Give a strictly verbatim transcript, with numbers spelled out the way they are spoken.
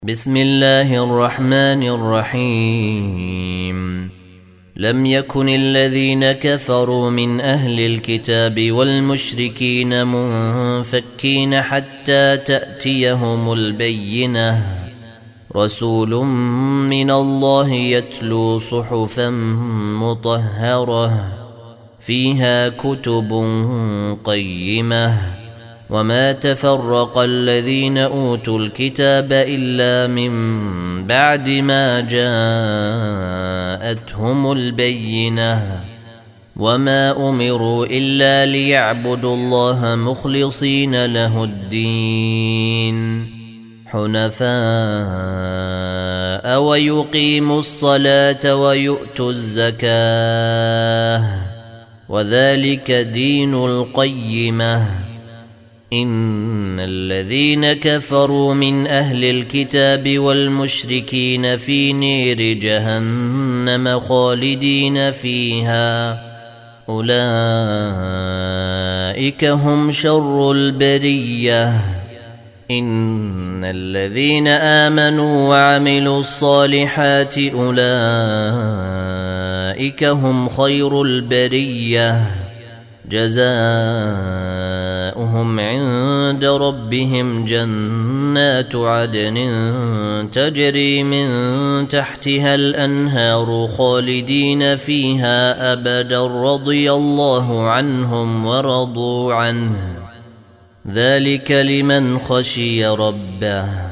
بسم الله الرحمن الرحيم لم يكن الذين كفروا من أهل الكتاب والمشركين منفكين حتى تأتيهم البينة رسول من الله يتلو صحفا مطهرة فيها كتب قيمة وما تفرق الذين أوتوا الكتاب إلا من بعد ما جاءتهم البينة وما أمروا إلا ليعبدوا الله مخلصين له الدين حنفاء ويقيموا الصلاة ويؤتوا الزكاة وذلك دين القيمة إن الذين كفروا من أهل الكتاب والمشركين في نير جهنم خالدين فيها أولئك هم شر البرية إن الذين آمنوا وعملوا الصالحات أولئك هم خير البرية جزاؤهم عند ربهم جنات عدن تجري من تحتها الأنهار خالدين فيها أبدا رضي الله عنهم ورضوا عنه ذلك لمن خشي ربه